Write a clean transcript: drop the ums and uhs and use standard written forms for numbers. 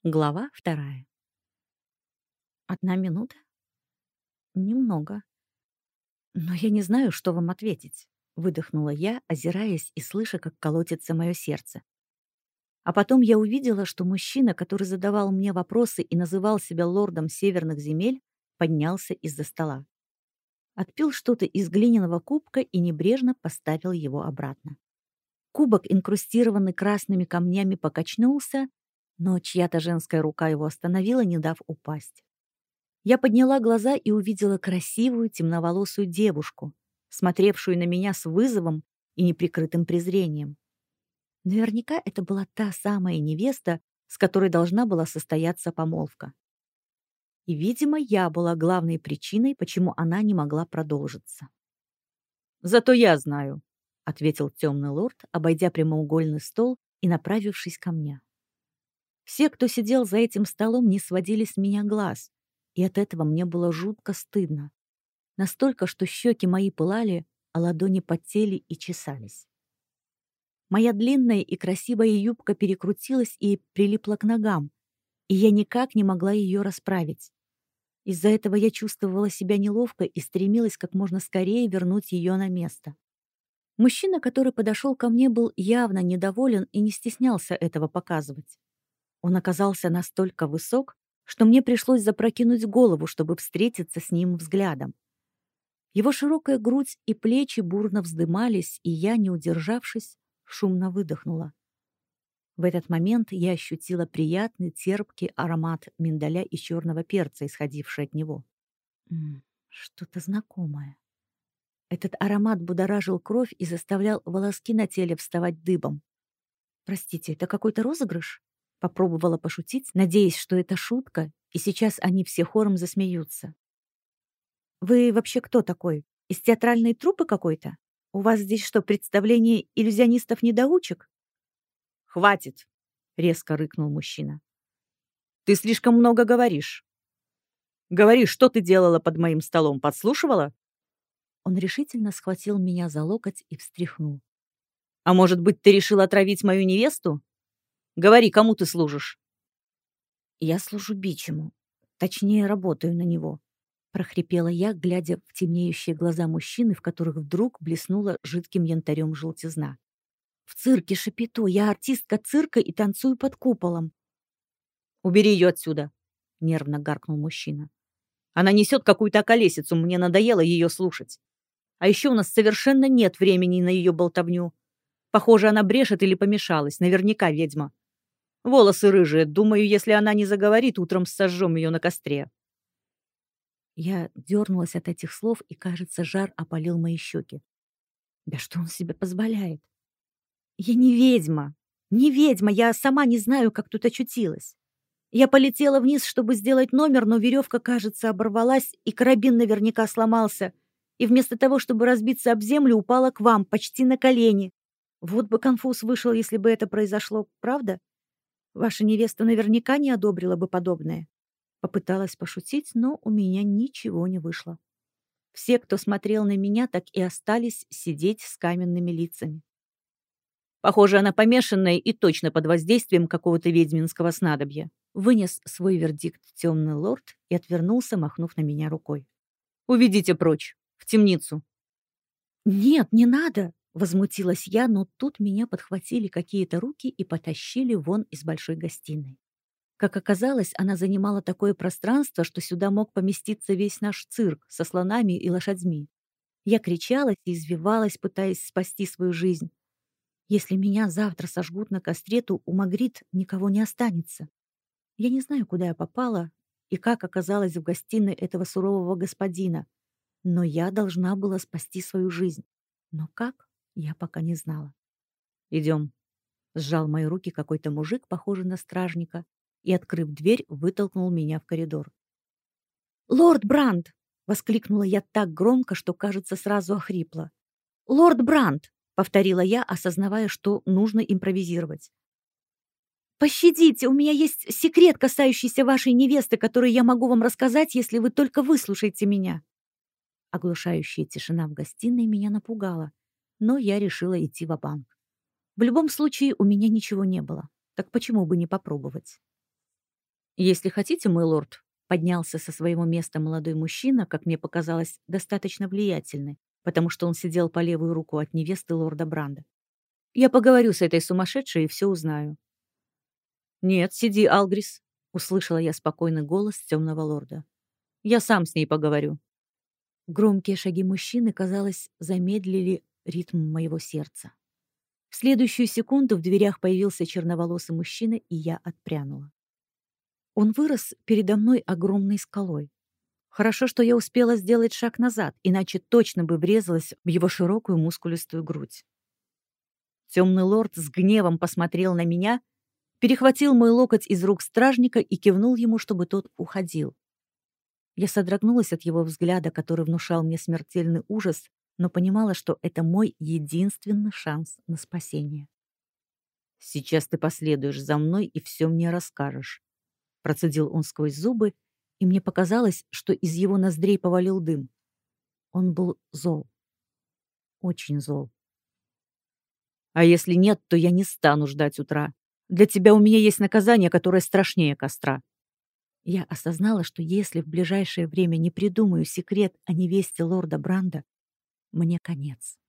Глава 2. Одна минута? Немного. Но я не знаю, что вам ответить. Выдохнула я, озираясь и слыша, как колотится мое сердце. А потом я увидела, что мужчина, который задавал мне вопросы и называл себя лордом северных земель, поднялся из-за стола. Отпил что-то из глиняного кубка и небрежно поставил его обратно. Кубок, инкрустированный красными камнями, покачнулся, но чья-то женская рука его остановила, не дав упасть. Я подняла глаза и увидела красивую темноволосую девушку, смотревшую на меня с вызовом и неприкрытым презрением. Наверняка это была та самая невеста, с которой должна была состояться помолвка. И, видимо, я была главной причиной, почему она не могла продолжиться. «Зато я знаю», — ответил темный лорд, обойдя прямоугольный стол и направившись ко мне. Все, кто сидел за этим столом, не сводили с меня глаз, и от этого мне было жутко стыдно. Настолько, что щеки мои пылали, а ладони потели и чесались. Моя длинная и красивая юбка перекрутилась и прилипла к ногам, и я никак не могла ее расправить. Из-за этого я чувствовала себя неловко и стремилась как можно скорее вернуть ее на место. Мужчина, который подошел ко мне, был явно недоволен и не стеснялся этого показывать. Он оказался настолько высок, что мне пришлось запрокинуть голову, чтобы встретиться с ним взглядом. Его широкая грудь и плечи бурно вздымались, и я, не удержавшись, шумно выдохнула. В этот момент я ощутила приятный терпкий аромат миндаля и черного перца, исходивший от него. Что-то знакомое. Этот аромат будоражил кровь и заставлял волоски на теле вставать дыбом. «Простите, это какой-то розыгрыш?» Попробовала пошутить, надеясь, что это шутка, и сейчас они все хором засмеются. «Вы вообще кто такой? Из театральной труппы какой-то? У вас здесь что, представление иллюзионистов-недоучек?» «Хватит!» — резко рыкнул мужчина. «Ты слишком много говоришь. Говори, что ты делала под моим столом, подслушивала? Он решительно схватил меня за локоть и встряхнул. А может быть, ты решила отравить мою невесту? Говори, кому ты служишь?» «Я служу Бичему. Точнее, работаю на него», — прохрипела я, глядя в темнеющие глаза мужчины, в которых вдруг блеснула жидким янтарем желтизна. «В цирке Шапито. Я артистка цирка и танцую под куполом». «Убери ее отсюда!» — нервно гаркнул мужчина. «Она несет какую-то околесицу, мне надоело ее слушать. А еще у нас совершенно нет времени на ее болтовню. Похоже, она брешет или помешалась, наверняка ведьма. Волосы рыжие, думаю, если она не заговорит, утром сожжем ее на костре». Я дернулась от этих слов, и, кажется, жар опалил мои щеки. Да что он себе позволяет? Я не ведьма. Не ведьма, я сама не знаю, как тут очутилась. Я полетела вниз, чтобы сделать номер, но веревка, кажется, оборвалась, и карабин наверняка сломался. И вместо того, чтобы разбиться об землю, упала к вам, почти на колени. Вот бы конфуз вышел, если бы это произошло, правда? Ваша невеста наверняка не одобрила бы подобное. Попыталась пошутить, но у меня ничего не вышло. Все, кто смотрел на меня, так и остались сидеть с каменными лицами. Похоже, она помешанная и точно под воздействием какого-то ведьминского снадобья. Вынес свой вердикт темный лорд и отвернулся, махнув на меня рукой. «Уведите прочь, в темницу». «Нет, не надо!» — возмутилась я, но тут меня подхватили какие-то руки и потащили вон из большой гостиной. Как оказалось, она занимала такое пространство, что сюда мог поместиться весь наш цирк со слонами и лошадьми. Я кричала и извивалась, пытаясь спасти свою жизнь. Если меня завтра сожгут на костре, то у Магрит никого не останется. Я не знаю, куда я попала и как оказалась в гостиной этого сурового господина, но я должна была спасти свою жизнь. Но как, я пока не знала. «Идем». Сжал мои руки какой-то мужик, похожий на стражника, и, открыв дверь, вытолкнул меня в коридор. «Лорд Брандт!» — воскликнула я так громко, что, кажется, сразу охрипла. «Лорд Брандт!» — повторила я, осознавая, что нужно импровизировать. «Пощадите, у меня есть секрет, касающийся вашей невесты, который я могу вам рассказать, если вы только выслушаете меня». Оглушающая тишина в гостиной меня напугала, но я решила идти ва-банк. В любом случае, у меня ничего не было, так почему бы не попробовать? «Если хотите, мой лорд», — поднялся со своего места молодой мужчина, как мне показалось, достаточно влиятельный, потому что он сидел по левую руку от невесты лорда Бранда. «Я поговорю с этой сумасшедшей и все узнаю». «Нет, сиди, Алгрис», — услышала я спокойный голос темного лорда. «Я сам с ней поговорю». Громкие шаги мужчины, казалось, замедлили ритм моего сердца. В следующую секунду в дверях появился черноволосый мужчина, и я отпрянула. Он вырос передо мной огромной скалой. Хорошо, что я успела сделать шаг назад, иначе точно бы врезалась в его широкую мускулистую грудь. Темный лорд с гневом посмотрел на меня, перехватил мой локоть из рук стражника и кивнул ему, чтобы тот уходил. Я содрогнулась от его взгляда, который внушал мне смертельный ужас, но понимала, что это мой единственный шанс на спасение. «Сейчас ты последуешь за мной и все мне расскажешь», — процедил он сквозь зубы, и мне показалось, что из его ноздрей повалил дым. Он был зол. Очень зол. «А если нет, то я не стану ждать утра. Для тебя у меня есть наказание, которое страшнее костра». Я осознала, что если в ближайшее время не придумаю секрет о невесте лорда Бранда, мне конец.